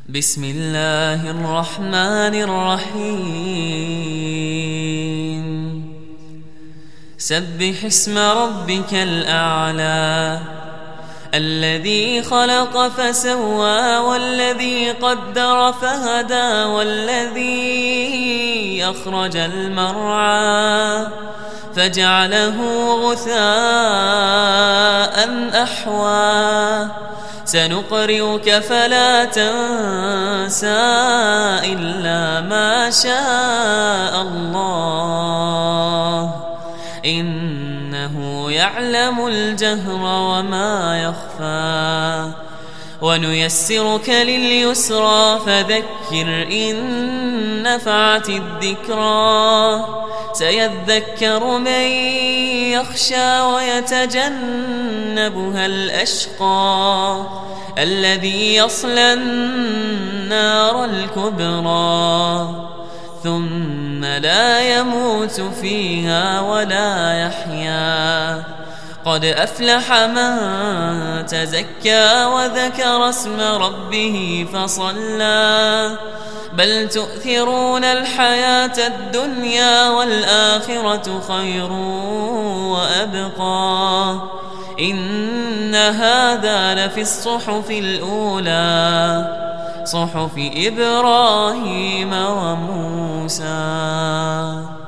بسم الله الرحمن الرحيم سبح اسم ربك الأعلى الذي خلق فسوى والذي قدر فهدى والذي أخرج المرعى فجعله غثاء أحوى سنقرئك فلا تنسى إلا ما شاء الله إنه يعلم الجهر وما يخفى ونيسرك لليسرى فذكر إن نفعت الذكرى سيذكر من يخشى ويتجنبها الأشقى الذي يصلى النار الكبرى ثم لا يموت فيها ولا يحيا قد أفلح من تزكى وذكر اسم ربه فصلى بل تؤثرون الحياة الدنيا والآخرة خير وأبقى إن هذا لفي الصحف الأولى صحف إبراهيم وموسى.